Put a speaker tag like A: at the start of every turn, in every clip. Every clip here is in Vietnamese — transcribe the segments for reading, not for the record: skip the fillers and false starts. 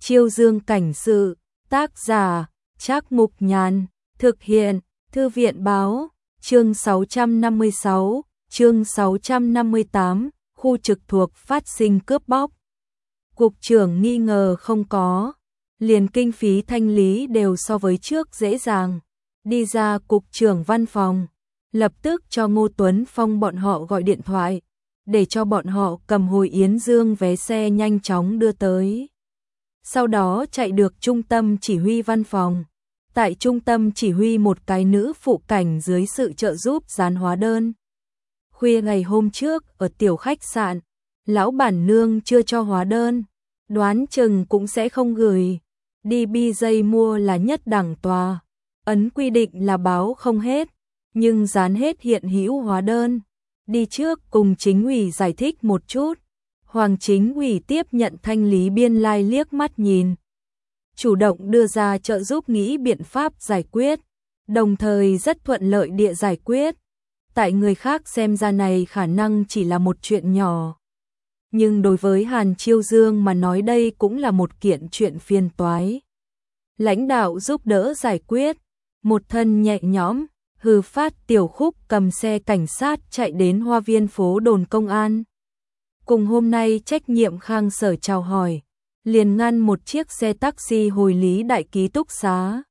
A: Chiêu Dương cảnh sự, tác giả, Trác Mục Nhàn, thực hiện, Thư viện báo, chương 656, chương 658, khu trực thuộc phát sinh cướp bóc. Cục trưởng nghi ngờ không có, liền kinh phí thanh lý đều so với trước dễ dàng. Đi ra cục trưởng văn phòng, lập tức cho Ngô Tuấn Phong bọn họ gọi điện thoại, để cho bọn họ cầm hồi Yến Dương vé xe nhanh chóng đưa tới. Sau đó chạy được trung tâm chỉ huy văn phòng. Tại trung tâm chỉ huy một cái nữ phụ cảnh dưới sự trợ giúp dán hóa đơn. Khuya ngày hôm trước ở tiểu khách sạn, lão bản nương chưa cho hóa đơn, đoán chừng cũng sẽ không gửi. Đi BJ mua là nhất đẳng tòa, ấn quy định là báo không hết, nhưng dán hết hiện hữu hóa đơn. Đi trước cùng chính ủy giải thích một chút. Hoàng chính ủy tiếp nhận thanh lý biên lai liếc mắt nhìn, chủ động đưa ra trợ giúp nghĩ biện pháp giải quyết, đồng thời rất thuận lợi địa giải quyết. Tại người khác xem ra này khả năng chỉ là một chuyện nhỏ, nhưng đối với Hàn Chiêu Dương mà nói đây cũng là một kiện chuyện phiền toái. Lãnh đạo giúp đỡ giải quyết, một thân nhẹ nhõm, hừ phát tiểu khúc cầm xe cảnh sát chạy đến Hoa Viên phố đồn công an. Cùng hôm nay trách nhiệm Khang Sở chào hỏi, liền ngăn một chiếc xe taxi hồi lý đại ký túc xá.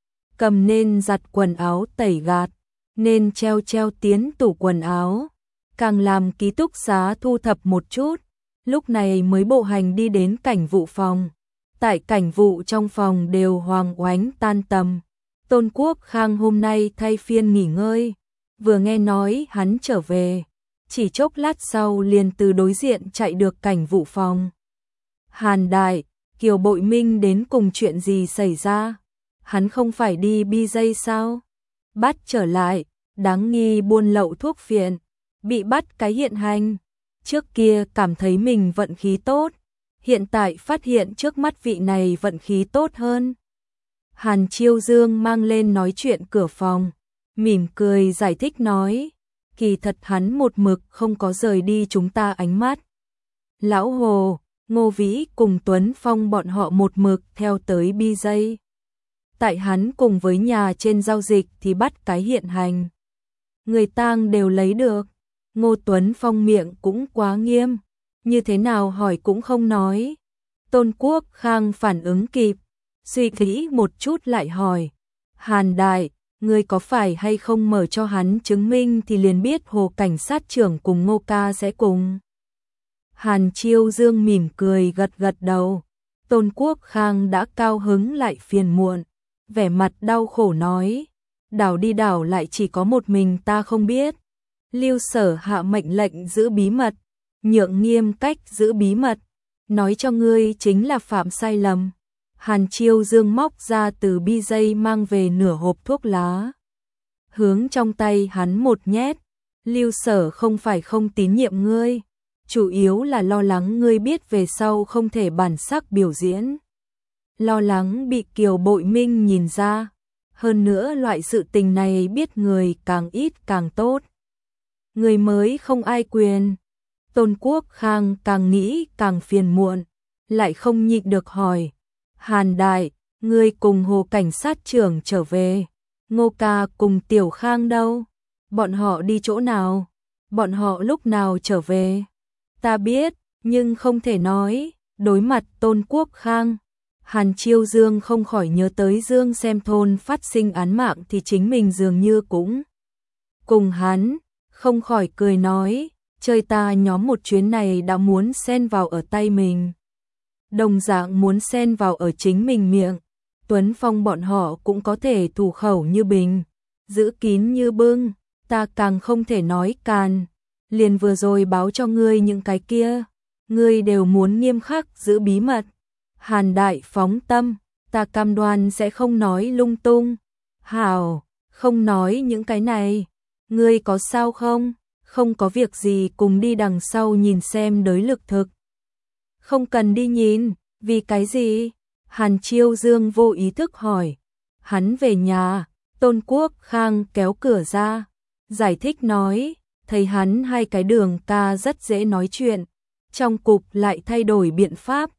A: Cầm nên giặt quần áo tẩy gạt, nên treo tiến tủ quần áo, càng làm ký túc xá thu thập một chút, lúc này mới bộ hành đi đến cảnh vụ phòng. Tại cảnh vụ trong phòng đều hoàng oánh tan tầm. Tôn Quốc Khang hôm nay thay phiên nghỉ ngơi, vừa nghe nói hắn trở về, chỉ chốc lát sau liền từ đối diện chạy được cảnh vụ phòng. Hàn Đại, Kiều Bội Minh đến cùng chuyện gì xảy ra? Hắn không phải đi BJ sao? Bắt trở lại, đáng nghi buôn lậu thuốc phiện, bị bắt cái hiện hành. Trước kia cảm thấy mình vận khí tốt, hiện tại phát hiện trước mắt vị này vận khí tốt hơn. Hàn Chiêu Dương mang lên nói chuyện cửa phòng, mỉm cười giải thích nói, kỳ thật hắn một mực không có rời đi chúng ta ánh mắt. Lão Hồ, Ngô Vĩ cùng Tuấn Phong bọn họ một mực theo tới BJ. Tại hắn cùng với nhà trên giao dịch thì bắt cái hiện hành. Người tang đều lấy được. Ngô Tuấn Phong miệng cũng quá nghiêm, như thế nào hỏi cũng không nói. Tôn Quốc Khang phản ứng kịp, suy nghĩ một chút lại hỏi, Hàn Đại, ngươi có phải hay không mở cho hắn chứng minh thì liền biết Hồ cảnh sát trưởng cùng Ngô ca sẽ cùng. Hàn Chiêu Dương mỉm cười gật gật đầu. Tôn Quốc Khang đã cao hứng lại phiền muộn, vẻ mặt đau khổ nói, đảo đi đảo lại chỉ có một mình ta không biết. Lưu Sở hạ mệnh lệnh giữ bí mật, nhượng nghiêm cách giữ bí mật, nói cho ngươi chính là phạm sai lầm. Hàn Chiêu Dương móc ra từ BJ mang về nửa hộp thuốc lá, hướng trong tay hắn một nhét. Lưu Sở không phải không tín nhiệm ngươi, chủ yếu là lo lắng ngươi biết về sau không thể bản sắc biểu diễn, lo lắng bị Kiều Bội Minh nhìn ra. Hơn nữa loại sự tình này biết người càng ít càng tốt, người mới không ai quyền. Tôn Quốc Khang càng nghĩ càng phiền muộn, lại không nhịn được hỏi, Hàn Đại, ngươi cùng Hồ cảnh sát trưởng trở về, Ngô ca cùng Tiểu Khang đâu? Bọn họ đi chỗ nào? Bọn họ lúc nào trở về? Ta biết, nhưng không thể nói. Đối mặt Tôn Quốc Khang, Hàn Chiêu Dương không khỏi nhớ tới Dương Xem thôn phát sinh án mạng thì chính mình dường như cũng cùng hắn, không khỏi cười nói, chơi ta nhóm một chuyến này đã muốn xen vào ở tay mình, đồng dạng muốn xen vào ở chính mình miệng. Tuấn Phong bọn họ cũng có thể thủ khẩu như bình, giữ kín như bưng, ta càng không thể nói càn. Liền vừa rồi báo cho ngươi những cái kia, ngươi đều muốn nghiêm khắc giữ bí mật. Hàn Đại phóng tâm, ta cam đoan sẽ không nói lung tung. Hảo, không nói những cái này. Ngươi có sao không? Không có việc gì, cùng đi đằng sau nhìn xem đới lực thực. Không cần đi nhìn, vì cái gì? Hàn Chiêu Dương vô ý thức hỏi. Hắn về nhà, Tôn Quốc Khang kéo cửa ra, giải thích nói, thấy hắn hai cái đường ca rất dễ nói chuyện, trong cục lại thay đổi biện pháp,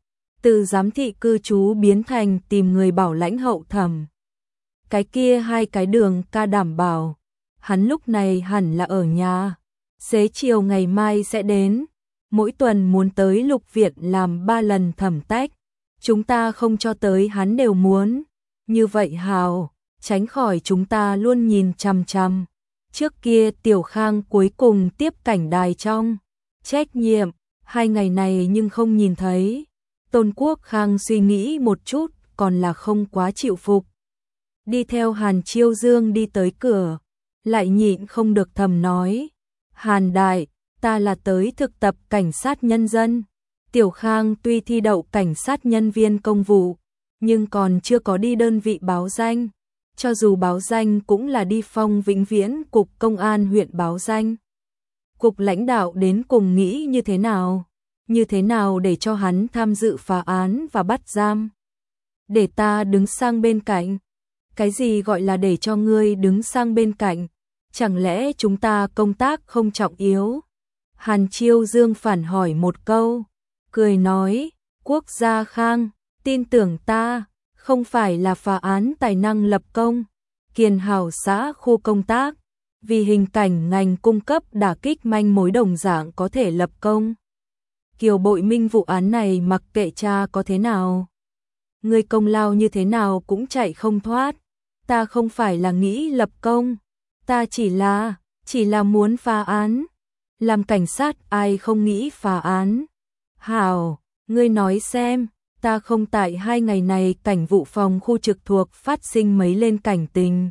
A: từ giám thị cư trú biến thành tìm người bảo lãnh hậu thẩm. Cái kia hai cái Đường ca đảm bảo, hắn lúc này hẳn là ở nhà, xế chiều ngày mai sẽ đến, mỗi tuần muốn tới lục viện làm 3 lần thẩm tách, chúng ta không cho tới hắn đều muốn, như vậy hào, tránh khỏi chúng ta luôn nhìn chằm chằm. Trước kia Tiểu Khang cuối cùng tiếp cảnh đài trong trách nhiệm, 2 ngày này nhưng không nhìn thấy. Tôn Quốc Khang suy nghĩ một chút, còn là không quá chịu phục. Đi theo Hàn Chiêu Dương đi tới cửa, lại nhịn không được thầm nói, Hàn đại, ta là tới thực tập cảnh sát nhân dân. Tiểu Khang tuy thi đậu cảnh sát nhân viên công vụ, nhưng còn chưa có đi đơn vị báo danh. Cho dù báo danh cũng là đi Phong Vĩnh Viễn cục công an huyện báo danh. Cục lãnh đạo đến cùng nghĩ như thế nào? Như thế nào để cho hắn tham dự phá án và bắt giam? Để ta đứng sang bên cạnh. Cái gì gọi là để cho ngươi đứng sang bên cạnh? Chẳng lẽ chúng ta công tác không trọng yếu? Hàn Chiêu Dương phản hỏi một câu, cười nói, Quốc gia Khang, tin tưởng ta, không phải là phá án tài năng lập công, Kiền Hảo xã khu công tác, vì hình cảnh ngành cung cấp đả kích manh mối đồng dạng có thể lập công. Kiều Bội Minh vụ án này mặc kệ cha có thế nào, người công lao như thế nào cũng chạy không thoát, ta không phải là nghĩ lập công, ta chỉ là muốn phá án. Làm cảnh sát ai không nghĩ phá án. Hảo, ngươi nói xem, ta không tại 2 ngày này cảnh vụ phòng khu trực thuộc phát sinh mấy lên cảnh tình.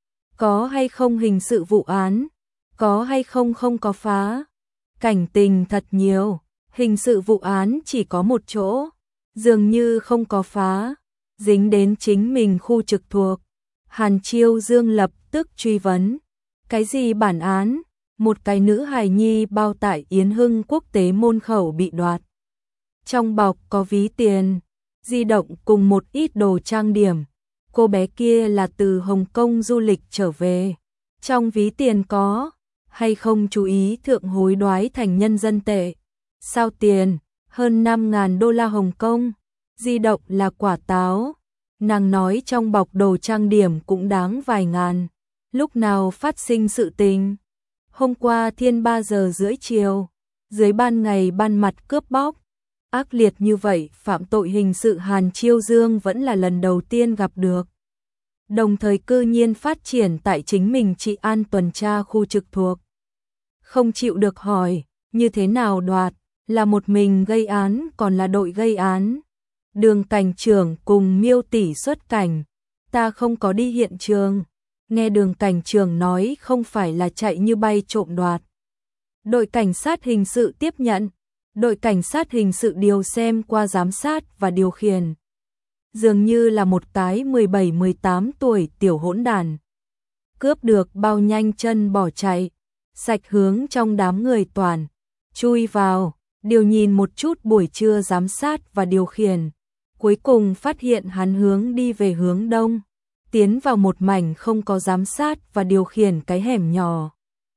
A: Có hay không hình sự vụ án? Có hay không không có phá? Cảnh tình thật nhiều, hình sự vụ án chỉ có một chỗ, dường như không có phá, dính đến chính mình khu trực thuộc. Hàn Chiêu Dương lập tức truy vấn, cái gì bản án? Một cái nữ hài nhi bao tại Yến Hưng quốc tế môn khẩu bị đoạt. Trong bọc có ví tiền, di động cùng một ít đồ trang điểm. Cô bé kia là từ Hồng Kông du lịch trở về. Trong ví tiền có hay không chú ý thượng hối đoái thành nhân dân tệ. Sao tiền, hơn 5.000 đô la Hồng Kông. Di động là quả táo. Nàng nói trong bọc đồ trang điểm cũng đáng vài ngàn. Lúc nào phát sinh sự tình? Hôm qua thiên 3 giờ rưỡi chiều, dưới ban ngày ban mặt cướp bóc. Ác liệt như vậy, phạm tội hình sự Hàn Chiêu Dương vẫn là lần đầu tiên gặp được. Đồng thời cư nhiên phát triển tại chính mình trị an tuần tra khu trực thuộc. Không chịu được hỏi, như thế nào đoạt, là một mình gây án còn là đội gây án. Đường cảnh trưởng cùng Miêu tỷ xuất cảnh, ta không có đi hiện trường. Nghe Đường cảnh trưởng nói không phải là chạy như bay trộm đoạt. Đội cảnh sát hình sự tiếp nhận, đội cảnh sát hình sự điều xem qua giám sát và điều khiển. Dường như là một cái 17-18 tuổi tiểu hỗn đàn. Cướp được bao nhanh chân bỏ chạy, sạch hướng trong đám người toàn, chui vào, điều nhìn một chút buổi trưa giám sát và điều khiển. Cuối cùng phát hiện hắn hướng đi về hướng đông. Tiến vào một mảnh không có giám sát và điều khiển cái hẻm nhỏ.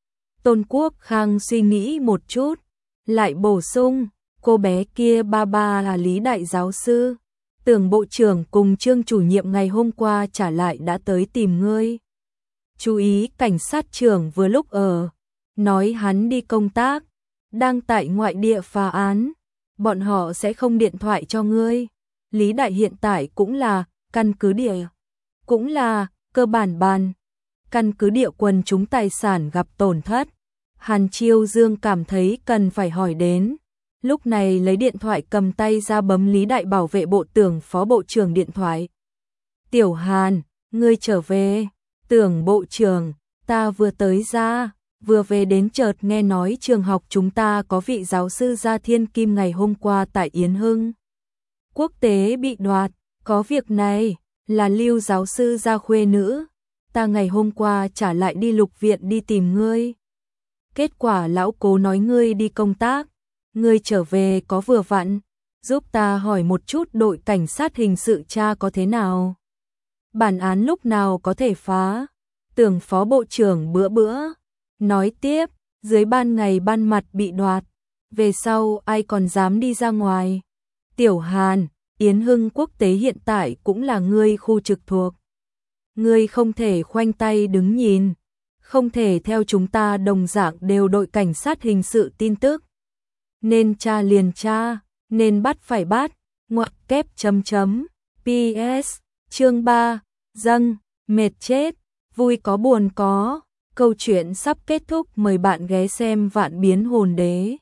A: Tôn Quốc Khang suy nghĩ một chút, lại bổ sung, cô bé kia ba là Lý đại giáo sư, Tưởng bộ trưởng cùng Trương chủ nhiệm ngày hôm qua trả lại đã tới tìm ngươi. Chú ý cảnh sát trưởng vừa lúc ở, nói hắn đi công tác, đang tại ngoại địa phá án, bọn họ sẽ không điện thoại cho ngươi. Lý đại hiện tại cũng là căn cứ địa, cũng là cơ bản bàn, căn cứ địa quần chúng tài sản gặp tổn thất. Hàn Chiêu Dương cảm thấy cần phải hỏi đến, lúc này lấy điện thoại cầm tay ra bấm Lý đại bảo vệ bộ Tưởng phó bộ trưởng điện thoại. Tiểu Hàn, ngươi trở về. Tưởng bộ trưởng, ta vừa tới ra, vừa về đến chợt nghe nói trường học chúng ta có vị giáo sư Gia Thiên Kim ngày hôm qua tại Yến Hưng quốc tế bị đoạt, có việc này, là Lưu giáo sư Gia khuê nữ, ta ngày hôm qua trả lại đi lục viện đi tìm ngươi. Kết quả lão cố nói ngươi đi công tác, ngươi trở về có vừa vặn, giúp ta hỏi một chút đội cảnh sát hình sự cha có thế nào. Bản án lúc nào có thể phá? Tưởng phó bộ trưởng bữa nói tiếp, dưới ban ngày ban mặt bị đoạt, về sau ai còn dám đi ra ngoài. Tiểu Hàn, Yến Hưng Quốc tế hiện tại cũng là ngươi khu trực thuộc. Ngươi không thể khoanh tay đứng nhìn, không thể theo chúng ta đồng dạng đều đội cảnh sát hình sự tin tức. Nên tra liền tra, nên bắt phải bắt, ngoặc kép chấm chấm. PS, chương 3, dâng, mệt chết, vui có buồn có. Câu chuyện sắp kết thúc, mời bạn ghé xem Vạn Biến Hồn Đế.